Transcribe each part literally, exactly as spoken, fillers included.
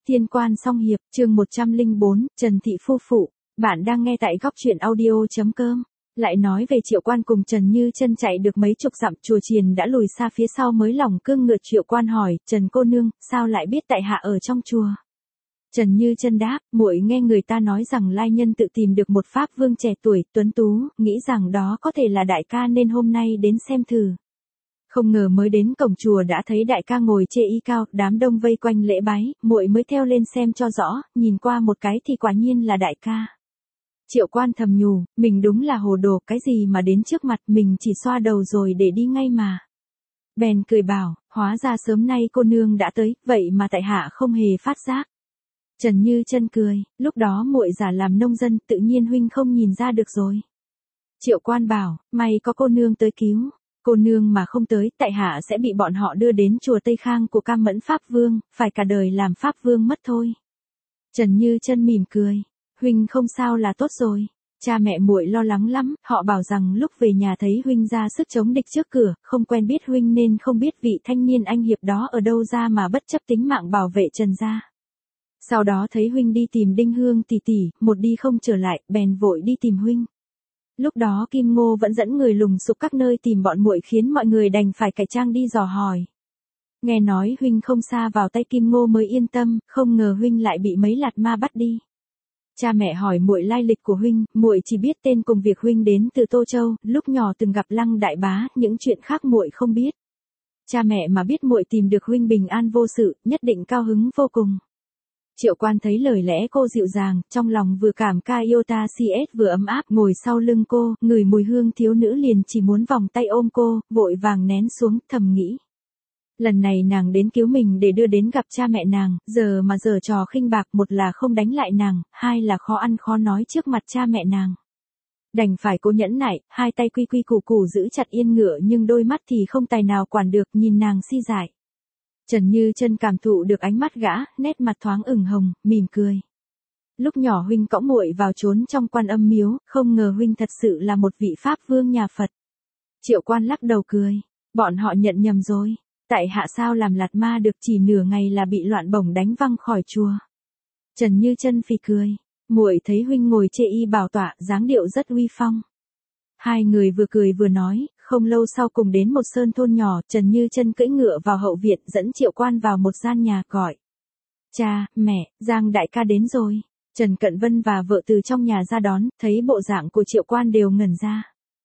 Thiên quan song hiệp, chương một trăm lẻ bốn, Trần Thị phu phụ. Bạn đang nghe tại góc truyện audio.com. Lại nói về Triệu Quan cùng Trần Như Chân chạy được mấy chục dặm, chùa chiền đã lùi xa phía sau mới lòng cương ngựa. Triệu Quan hỏi, Trần cô nương, sao lại biết tại hạ ở trong chùa? Trần Như Chân đáp, muội nghe người ta nói rằng lai nhân tự tìm được một pháp vương trẻ tuổi, tuấn tú, nghĩ rằng đó có thể là đại ca nên hôm nay đến xem thử. Không ngờ mới đến cổng chùa đã thấy đại ca ngồi chê y cao, đám đông vây quanh lễ bái, muội mới theo lên xem cho rõ, nhìn qua một cái thì quả nhiên là đại ca. Triệu Quan thầm nhủ, mình đúng là hồ đồ, cái gì mà đến trước mặt mình chỉ xoa đầu rồi để đi ngay mà. Bèn cười bảo, hóa ra sớm nay cô nương đã tới, vậy mà tại hạ không hề phát giác. Trần Như Chân cười, lúc đó muội giả làm nông dân, tự nhiên huynh không nhìn ra được rồi. Triệu Quan bảo, may có cô nương tới cứu. Cô nương mà không tới, tại hạ sẽ bị bọn họ đưa đến chùa Tây Khang của Cam Mẫn Pháp Vương, phải cả đời làm Pháp Vương mất thôi. Trần Như Chân mỉm cười, huynh không sao là tốt rồi. Cha mẹ muội lo lắng lắm, họ bảo rằng lúc về nhà thấy huynh ra sức chống địch trước cửa, không quen biết huynh nên không biết vị thanh niên anh hiệp đó ở đâu ra mà bất chấp tính mạng bảo vệ Trần gia. Sau đó thấy huynh đi tìm Đinh Hương tỷ tỷ, một đi không trở lại, bèn vội đi tìm huynh. Lúc đó Kim Ngô vẫn dẫn người lùng sục các nơi tìm bọn muội khiến mọi người đành phải cải trang đi dò hỏi. Nghe nói huynh không xa vào tay Kim Ngô mới yên tâm, không ngờ huynh lại bị mấy lạt ma bắt đi. Cha mẹ hỏi muội lai lịch của huynh, muội chỉ biết tên cùng việc huynh đến từ Tô Châu, lúc nhỏ từng gặp Lăng đại bá, những chuyện khác muội không biết. Cha mẹ mà biết muội tìm được huynh bình an vô sự, nhất định cao hứng vô cùng. Triệu Quan thấy lời lẽ cô dịu dàng, trong lòng vừa cảm ca yêu ta si ét vừa ấm áp, ngồi sau lưng cô, ngửi mùi hương thiếu nữ liền chỉ muốn vòng tay ôm cô, vội vàng nén xuống, thầm nghĩ. Lần này nàng đến cứu mình để đưa đến gặp cha mẹ nàng, giờ mà giở trò khinh bạc, một là không đánh lại nàng, hai là khó ăn khó nói trước mặt cha mẹ nàng. Đành phải cố nhẫn nại, hai tay quy quy củ củ giữ chặt yên ngựa nhưng đôi mắt thì không tài nào quản được, nhìn nàng si dại. Trần Như Chân cảm thụ được ánh mắt gã, nét mặt thoáng ửng hồng, mỉm cười. Lúc nhỏ huynh cõng muội vào trốn trong Quan Âm miếu, không ngờ huynh thật sự là một vị pháp vương nhà Phật. Triệu Quan lắc đầu cười, bọn họ nhận nhầm rồi, tại hạ sao làm lạt ma được, chỉ nửa ngày là bị loạn bổng đánh văng khỏi chùa. Trần Như Chân phì cười, muội thấy huynh ngồi chê y bảo tọa, dáng điệu rất uy phong. Hai người vừa cười vừa nói, không lâu sau cùng đến một sơn thôn nhỏ, Trần Như Chân cưỡi ngựa vào hậu viện, dẫn Triệu Quan vào một gian nhà, gọi. Cha, mẹ, Giang đại ca đến rồi. Trần Cận Vân và vợ từ trong nhà ra đón, thấy bộ dạng của Triệu Quan đều ngẩn ra.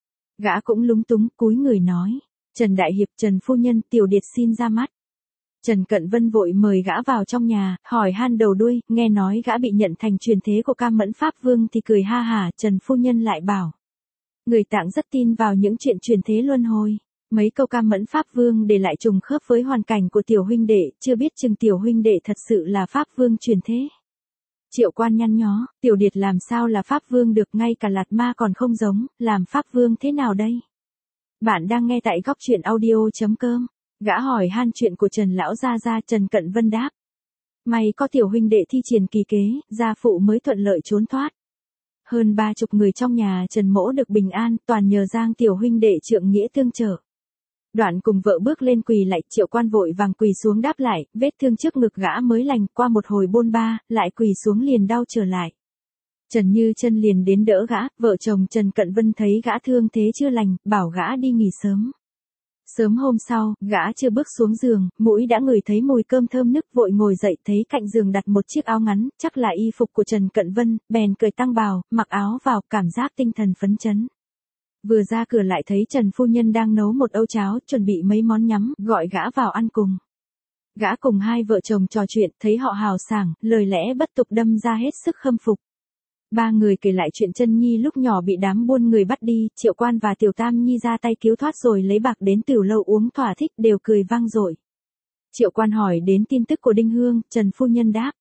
Gã cũng lúng túng, cúi người nói. Trần đại hiệp, Trần phu nhân, tiểu điệt xin ra mắt. Trần Cận Vân vội mời gã vào trong nhà, hỏi han đầu đuôi, nghe nói gã bị nhận thành truyền thế của Cam Mẫn Pháp Vương thì cười ha hả. Trần phu nhân lại bảo. Người Tạng rất tin vào những chuyện truyền thế luân hồi. Mấy câu Cam Mẫn Pháp Vương để lại trùng khớp với hoàn cảnh của tiểu huynh đệ, chưa biết chừng tiểu huynh đệ thật sự là Pháp Vương truyền thế. Triệu Quan nhăn nhó, tiểu điệt làm sao là Pháp Vương được, ngay cả lạt ma còn không giống, làm Pháp Vương thế nào đây? Bạn đang nghe tại góc truyện audio.com. Gã hỏi han chuyện của Trần lão gia gia. Trần Cận Vân đáp. May có tiểu huynh đệ thi triển kỳ kế, gia phụ mới thuận lợi trốn thoát. Hơn ba chục người trong nhà Trần mỗ được bình an, toàn nhờ Giang tiểu huynh đệ trượng nghĩa tương trợ. Đoạn cùng vợ bước lên quỳ lạy, Triệu Quan vội vàng quỳ xuống đáp lại, vết thương trước ngực gã mới lành, qua một hồi bôn ba, lại quỳ xuống liền đau trở lại. Trần Như Chân liền đến đỡ gã, vợ chồng Trần Cận Vân thấy gã thương thế chưa lành, bảo gã đi nghỉ sớm. Sớm hôm sau, gã chưa bước xuống giường, mũi đã ngửi thấy mùi cơm thơm nức, vội ngồi dậy thấy cạnh giường đặt một chiếc áo ngắn, chắc là y phục của Trần Cận Vân, bèn cởi tăng bào, mặc áo vào, cảm giác tinh thần phấn chấn. Vừa ra cửa lại thấy Trần phu nhân đang nấu một âu cháo, chuẩn bị mấy món nhắm, gọi gã vào ăn cùng. Gã cùng hai vợ chồng trò chuyện, thấy họ hào sảng, lời lẽ bất tục đâm ra hết sức khâm phục. Ba người kể lại chuyện Chân Nhi lúc nhỏ bị đám buôn người bắt đi, Triệu Quan và Tiểu Tam Nhi ra tay cứu thoát rồi lấy bạc đến tiểu lâu uống thỏa thích, đều cười vang dội. Triệu Quan hỏi đến tin tức của Đinh Hương, Trần phu nhân đáp.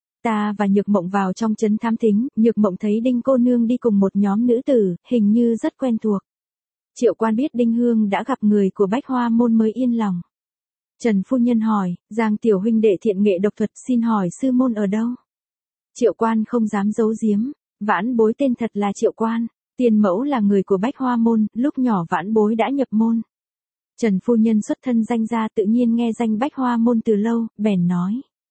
Ta và Nhược Mộng vào trong trấn thám thính, Nhược Mộng thấy Đinh cô nương đi cùng một nhóm nữ tử, hình như rất quen thuộc. Triệu Quan biết Đinh Hương đã gặp người của Bách Hoa môn mới yên lòng. Trần phu nhân hỏi, Giang tiểu huynh đệ thiện nghệ độc thuật, xin hỏi sư môn ở đâu? Triệu Quan không dám giấu giếm, vãn bối tên thật là Triệu Quan, tiền mẫu là người của Bách Hoa môn, lúc nhỏ vãn bối đã nhập môn. Trần phu nhân xuất thân danh gia, tự nhiên nghe danh Bách Hoa môn từ lâu, bèn nói.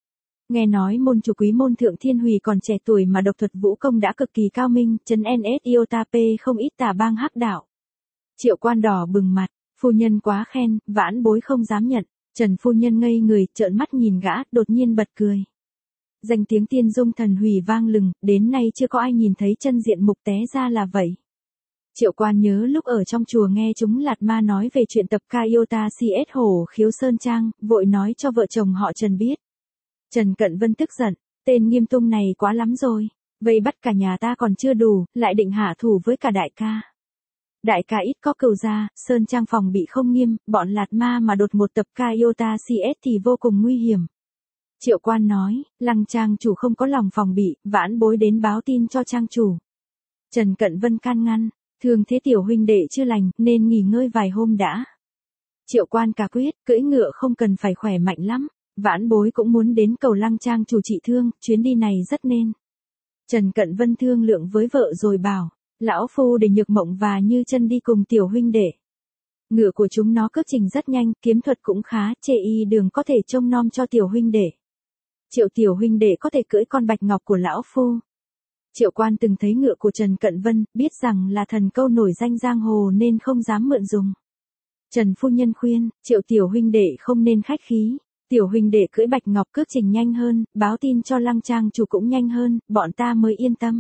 Nghe nói môn chủ Quý môn Thượng Thiên Hủy còn trẻ tuổi mà độc thuật vũ công đã cực kỳ cao minh, chấn en ét Iota P không ít tà bang hắc đạo. Triệu Quan đỏ bừng mặt, phu nhân quá khen, vãn bối không dám nhận. Trần phu nhân ngây người, trợn mắt nhìn gã, đột nhiên bật cười. Danh tiếng Tiên Dung Thần Hủy vang lừng, đến nay chưa có ai nhìn thấy chân diện mục té ra là vậy. Triệu Quan nhớ lúc ở trong chùa nghe chúng Lạt Ma nói về chuyện tập ca Iota xê ét Hổ Khiếu Sơn Trang, vội nói cho vợ chồng họ Trần biết. Trần Cận Vân tức giận, tên Nghiêm Tung này quá lắm rồi, vây bắt cả nhà ta còn chưa đủ, lại định hạ thủ với cả đại ca. Đại ca ít có cừu gia, Sơn Trang phòng bị không nghiêm, bọn Lạt Ma mà đột một tập ca Iota xê ét thì vô cùng nguy hiểm. Triệu Quan nói, Lăng trang chủ không có lòng phòng bị, vãn bối đến báo tin cho trang chủ. Trần Cận Vân can ngăn, thường thế tiểu huynh đệ chưa lành, nên nghỉ ngơi vài hôm đã. Triệu Quan cả quyết, cưỡi ngựa không cần phải khỏe mạnh lắm, vãn bối cũng muốn đến cầu Lăng trang chủ trị thương, chuyến đi này rất nên. Trần Cận Vân thương lượng với vợ rồi bảo, lão phu để Nhược Mộng và Như Chân đi cùng tiểu huynh đệ. Ngựa của chúng nó cước trình rất nhanh, kiếm thuật cũng khá, chê y đường có thể trông nom cho tiểu huynh đệ. Triệu tiểu huynh đệ có thể cưỡi con bạch ngọc của lão phu. Triệu Quan từng thấy ngựa của Trần Cận Vân, biết rằng là thần câu nổi danh giang hồ nên không dám mượn dùng. Trần phu nhân khuyên, Triệu tiểu huynh đệ không nên khách khí, tiểu huynh đệ cưỡi bạch ngọc cước trình nhanh hơn, báo tin cho Lăng trang chủ cũng nhanh hơn, bọn ta mới yên tâm.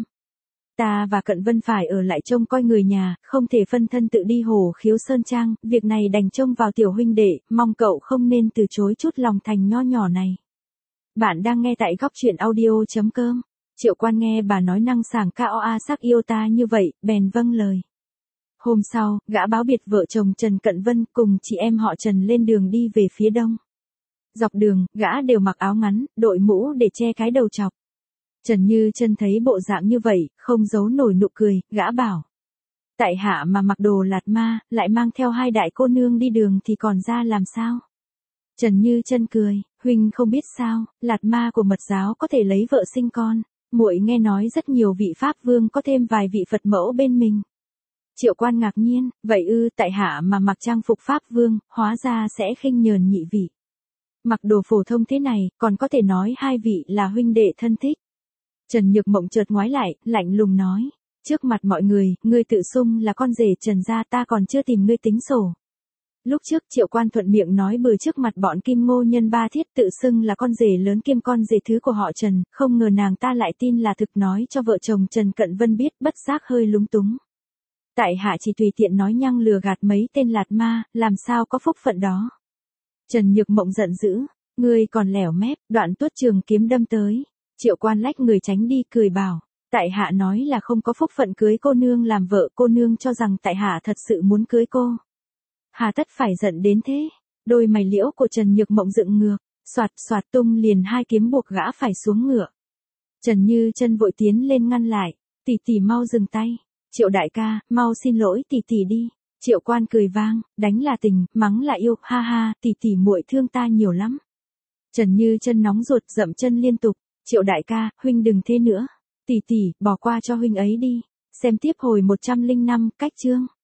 Ta và Cận Vân phải ở lại trông coi người nhà, không thể phân thân tự đi Hổ Khiếu Sơn Trang, việc này đành trông vào tiểu huynh đệ, mong cậu không nên từ chối chút lòng thành nho nhỏ này. Bạn đang nghe tại góc truyện audio chấm com. Triệu Quan nghe bà nói năng sảng cao a sắc Iota như vậy, bèn vâng lời. Hôm sau, gã báo biệt vợ chồng Trần Cận Vân cùng chị em họ Trần lên đường đi về phía đông. Dọc đường, gã đều mặc áo ngắn, đội mũ để che cái đầu chọc. Trần Như Chân thấy bộ dạng như vậy, không giấu nổi nụ cười, gã bảo. Tại hạ mà mặc đồ Lạt Ma, lại mang theo hai đại cô nương đi đường thì còn ra làm sao? Trần Như Chân cười, huynh không biết sao, Lạt Ma của Mật giáo có thể lấy vợ sinh con, muội nghe nói rất nhiều vị pháp vương có thêm vài vị Phật mẫu bên mình. Triệu Quan ngạc nhiên, vậy ư, tại hạ mà mặc trang phục pháp vương, hóa ra sẽ khinh nhờn nhị vị. Mặc đồ phổ thông thế này, còn có thể nói hai vị là huynh đệ thân thích. Trần Nhược Mộng chợt ngoái lại, lạnh lùng nói, trước mặt mọi người, ngươi tự xưng là con rể Trần gia, ta còn chưa tìm ngươi tính sổ. Lúc trước Triệu Quan thuận miệng nói bừa trước mặt bọn Kim Ngô Nhân Ba Thiết tự xưng là con rể lớn kiêm con rể thứ của họ Trần, không ngờ nàng ta lại tin là thực, nói cho vợ chồng Trần Cận Vân biết, bất giác hơi lúng túng. Tại hạ chỉ tùy tiện nói nhăng lừa gạt mấy tên Lạt Ma, làm sao có phúc phận đó. Trần Nhược Mộng giận dữ, ngươi còn lẻo mép, đoạn tuốt trường kiếm đâm tới. Triệu Quan lách người tránh đi, cười bảo, tại hạ nói là không có phúc phận cưới cô nương làm vợ, cô nương cho rằng tại hạ thật sự muốn cưới cô. Hà tất phải giận đến thế? Đôi mày liễu của Trần Nhược Mộng dựng ngược, soạt soạt tung liền hai kiếm buộc gã phải xuống ngựa. Trần Như Chân vội tiến lên ngăn lại, tỷ tỷ mau dừng tay. Triệu đại ca, mau xin lỗi tỷ tỷ đi. Triệu Quan cười vang, đánh là tình, mắng là yêu, ha ha, tỷ tỷ muội thương ta nhiều lắm. Trần Như Chân nóng ruột, dậm chân liên tục. Triệu đại ca, huynh đừng thế nữa. Tỷ tỷ, bỏ qua cho huynh ấy đi. Xem tiếp hồi một trăm lẻ năm, cách chương.